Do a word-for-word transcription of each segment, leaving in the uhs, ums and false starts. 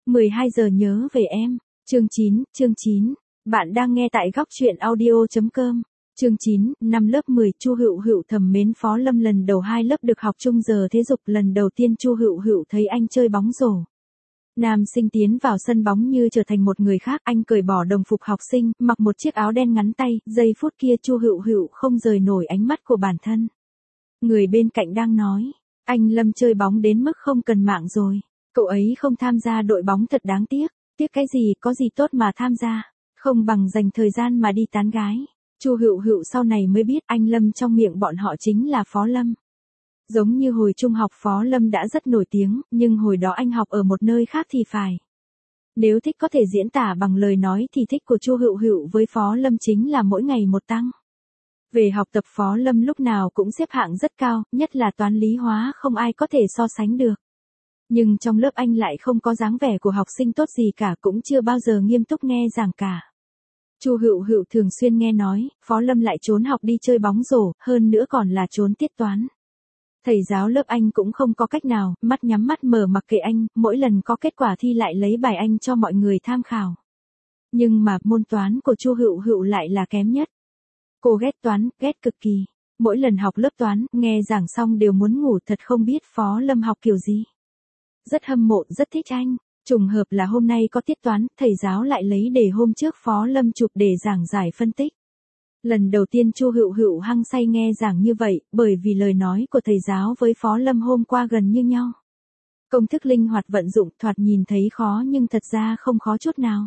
mười hai giờ nhớ về em. Chương chín, chương chín. Bạn đang nghe tại góc truyện audio chấm com. Chương chín, năm lớp mười, Chu Hựu Hựu thầm mến Phó Lâm. Lần đầu hai lớp được học chung giờ thể dục, lần đầu tiên Chu Hựu Hựu thấy anh chơi bóng rổ. Nam sinh tiến vào sân bóng như trở thành một người khác, anh cởi bỏ đồng phục học sinh, mặc một chiếc áo đen ngắn tay, giây phút kia Chu Hựu Hựu không rời nổi ánh mắt của bản thân. Người bên cạnh đang nói, anh Lâm chơi bóng đến mức không cần mạng rồi, cậu ấy không tham gia đội bóng thật đáng tiếc. Tiếc cái gì, có gì tốt mà tham gia, không bằng dành thời gian mà đi tán gái. Chu Hựu Hựu sau này mới biết anh Lâm trong miệng bọn họ chính là Phó Lâm. Giống như hồi trung học Phó Lâm đã rất nổi tiếng, nhưng hồi đó anh học ở một nơi khác thì phải. Nếu thích có thể diễn tả bằng lời nói thì thích của Chu Hựu Hựu với Phó Lâm chính là mỗi ngày một tăng. Về học tập Phó Lâm lúc nào cũng xếp hạng rất cao, nhất là toán lý hóa không ai có thể so sánh được. Nhưng trong lớp anh lại không có dáng vẻ của học sinh tốt gì cả, cũng chưa bao giờ nghiêm túc nghe giảng cả. Chu Hựu Hựu thường xuyên nghe nói, Phó Lâm lại trốn học đi chơi bóng rổ, hơn nữa còn là trốn tiết toán. Thầy giáo lớp anh cũng không có cách nào, mắt nhắm mắt mở mặc kệ anh, mỗi lần có kết quả thi lại lấy bài anh cho mọi người tham khảo. Nhưng mà môn toán của Chu Hựu Hựu lại là kém nhất. Cô ghét toán, ghét cực kỳ. Mỗi lần học lớp toán, nghe giảng xong đều muốn ngủ, thật không biết Phó Lâm học kiểu gì. Rất hâm mộ, rất thích anh. Trùng hợp là hôm nay có tiết toán, thầy giáo lại lấy đề hôm trước Phó Lâm chụp để giảng giải phân tích. Lần đầu tiên Chu Hựu Hựu hăng say nghe giảng như vậy, bởi vì lời nói của thầy giáo với Phó Lâm hôm qua gần như nhau. Công thức linh hoạt vận dụng, thoạt nhìn thấy khó nhưng thật ra không khó chút nào.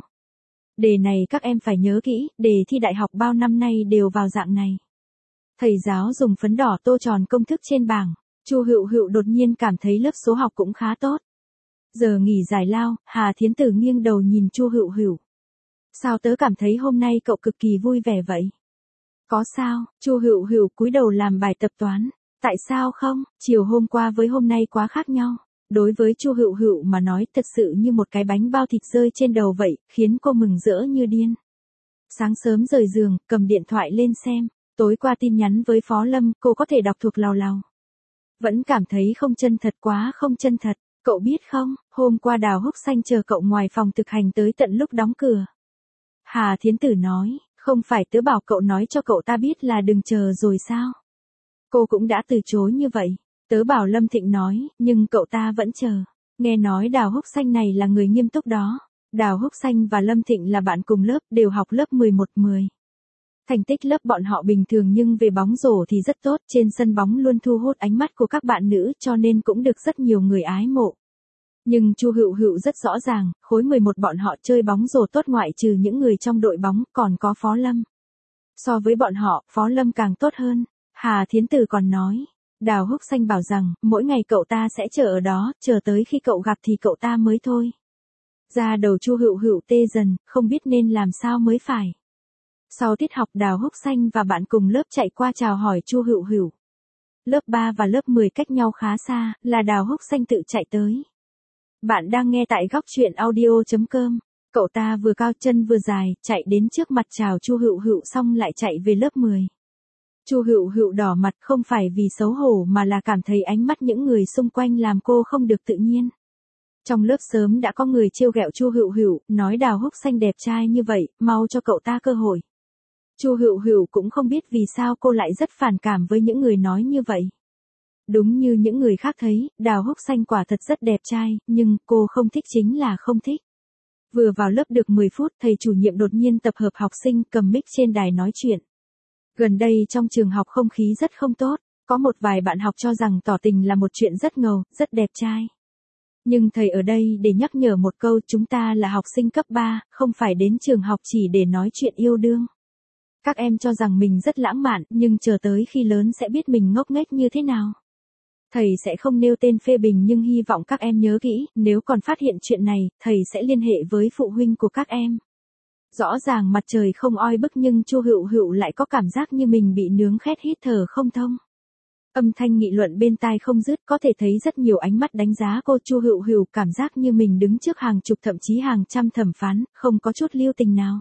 Đề này các em phải nhớ kỹ, đề thi đại học bao năm nay đều vào dạng này. Thầy giáo dùng phấn đỏ tô tròn công thức trên bảng. Chu Hựu Hựu đột nhiên cảm thấy lớp số học cũng khá tốt. Giờ nghỉ giải lao, Hà Thiến Tử nghiêng đầu nhìn Chu Hựu Hựu. Sao tớ cảm thấy hôm nay cậu cực kỳ vui vẻ vậy? Có sao? Chu Hựu Hựu cúi đầu làm bài tập toán. Tại sao không? Chiều hôm qua với hôm nay quá khác nhau. Đối với Chu Hựu Hựu mà nói thật sự như một cái bánh bao thịt rơi trên đầu vậy, khiến cô mừng rỡ như điên. Sáng sớm rời giường, cầm điện thoại lên xem. Tối qua tin nhắn với Phó Lâm, cô có thể đọc thuộc lào lào. Vẫn cảm thấy không chân thật, quá không chân thật. Cậu biết không, hôm qua Đào Húc Xanh chờ cậu ngoài phòng thực hành tới tận lúc đóng cửa. Hà Thiến Tử nói, không phải tớ bảo cậu nói cho cậu ta biết là đừng chờ rồi sao? Cô cũng đã từ chối như vậy. Tớ bảo Lâm Thịnh nói, nhưng cậu ta vẫn chờ. Nghe nói Đào Húc Xanh này là người nghiêm túc đó. Đào Húc Xanh và Lâm Thịnh là bạn cùng lớp, đều học lớp mười một mười. Thành tích lớp bọn họ bình thường nhưng về bóng rổ thì rất tốt, trên sân bóng luôn thu hút ánh mắt của các bạn nữ cho nên cũng được rất nhiều người ái mộ. Nhưng Chu Hựu Hựu rất rõ ràng, khối mười một bọn họ chơi bóng rổ tốt ngoại trừ những người trong đội bóng, còn có Phó Lâm. So với bọn họ, Phó Lâm càng tốt hơn. Hà Thiến Tử còn nói, Đào Húc Xanh bảo rằng, mỗi ngày cậu ta sẽ chờ ở đó, chờ tới khi cậu gặp thì cậu ta mới thôi. Ra đầu Chu Hựu Hựu tê dần, không biết nên làm sao mới phải. Sau tiết học Đào Húc Xanh và bạn cùng lớp chạy qua chào hỏi Chu Hựu Hựu. Lớp ba và lớp mười cách nhau khá xa, là Đào Húc Xanh tự chạy tới. Bạn đang nghe tại góc truyện audio chấm com. Cậu ta vừa cao chân vừa dài, chạy đến trước mặt chào Chu Hựu Hựu xong lại chạy về lớp mười. Chu Hựu Hựu đỏ mặt không phải vì xấu hổ mà là cảm thấy ánh mắt những người xung quanh làm cô không được tự nhiên. Trong lớp sớm đã có người trêu ghẹo Chu Hựu Hựu, nói Đào Húc Xanh đẹp trai như vậy, mau cho cậu ta cơ hội. Chu Hựu Hựu cũng không biết vì sao cô lại rất phản cảm với những người nói như vậy. Đúng như những người khác thấy, Đào Húc Xanh quả thật rất đẹp trai, nhưng cô không thích chính là không thích. Vừa vào lớp được mười phút, thầy chủ nhiệm đột nhiên tập hợp học sinh cầm mic trên đài nói chuyện. Gần đây trong trường học không khí rất không tốt, có một vài bạn học cho rằng tỏ tình là một chuyện rất ngầu, rất đẹp trai. Nhưng thầy ở đây để nhắc nhở một câu, chúng ta là học sinh cấp ba, không phải đến trường học chỉ để nói chuyện yêu đương. Các em cho rằng mình rất lãng mạn, nhưng chờ tới khi lớn sẽ biết mình ngốc nghếch như thế nào. Thầy sẽ không nêu tên phê bình nhưng hy vọng các em nhớ kỹ, nếu còn phát hiện chuyện này, thầy sẽ liên hệ với phụ huynh của các em. Rõ ràng mặt trời không oi bức nhưng Chu Hựu Hựu lại có cảm giác như mình bị nướng khét hít thở không thông. Âm thanh nghị luận bên tai không dứt, có thể thấy rất nhiều ánh mắt đánh giá cô. Chu Hựu Hựu cảm giác như mình đứng trước hàng chục thậm chí hàng trăm thẩm phán, không có chút lưu tình nào.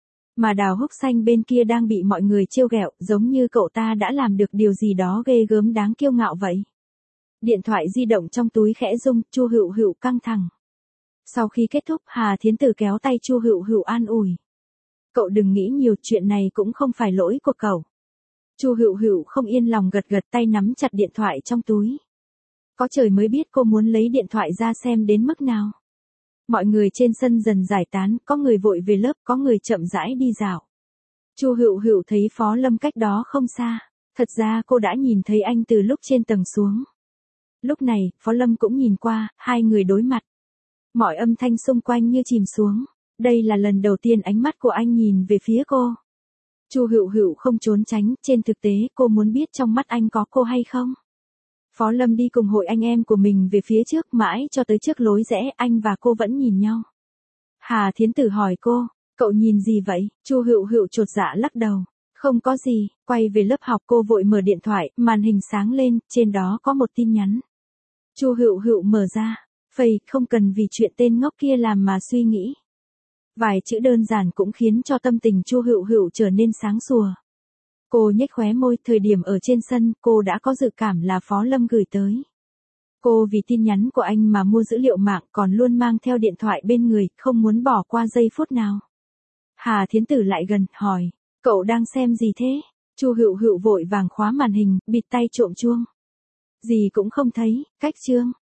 Mà Đào Húc Xanh bên kia đang bị mọi người trêu ghẹo, giống như cậu ta đã làm được điều gì đó ghê gớm đáng kiêu ngạo vậy. Điện thoại di động trong túi khẽ rung, Chu Hựu Hựu căng thẳng. Sau khi kết thúc, Hà Thiến Tử kéo tay Chu Hựu Hựu an ủi. Cậu đừng nghĩ nhiều, chuyện này cũng không phải lỗi của cậu. Chu Hựu Hựu không yên lòng gật gật, tay nắm chặt điện thoại trong túi. Có trời mới biết cô muốn lấy điện thoại ra xem đến mức nào. Mọi người trên sân dần giải tán, có người vội về lớp, có người chậm rãi đi dạo. Chu Hựu Hựu thấy Phó Lâm cách đó không xa. Thật ra cô đã nhìn thấy anh từ lúc trên tầng xuống. Lúc này, Phó Lâm cũng nhìn qua, hai người đối mặt. Mọi âm thanh xung quanh như chìm xuống. Đây là lần đầu tiên ánh mắt của anh nhìn về phía cô. Chu Hựu Hựu không trốn tránh, trên thực tế cô muốn biết trong mắt anh có cô hay không. Phó Lâm đi cùng hội anh em của mình về phía trước, mãi cho tới trước lối rẽ, anh và cô vẫn nhìn nhau. Hà Thiến Tử hỏi cô, cậu nhìn gì vậy? Chu Hựu Hựu chột dạ lắc đầu. Không có gì, quay về lớp học cô vội mở điện thoại, màn hình sáng lên, trên đó có một tin nhắn. Chu Hựu Hựu mở ra, phây, không cần vì chuyện tên ngốc kia làm mà suy nghĩ. Vài chữ đơn giản cũng khiến cho tâm tình Chu Hựu Hựu trở nên sáng sủa. Cô nhếch khóe môi, thời điểm ở trên sân, cô đã có dự cảm là Phó Lâm gửi tới. Cô vì tin nhắn của anh mà mua dữ liệu mạng, còn luôn mang theo điện thoại bên người, không muốn bỏ qua giây phút nào. Hà Thiến Tử lại gần, hỏi, cậu đang xem gì thế? Chu Hựu Hựu vội vàng khóa màn hình, bịt tay trộm chuông. Gì cũng không thấy, cách chương.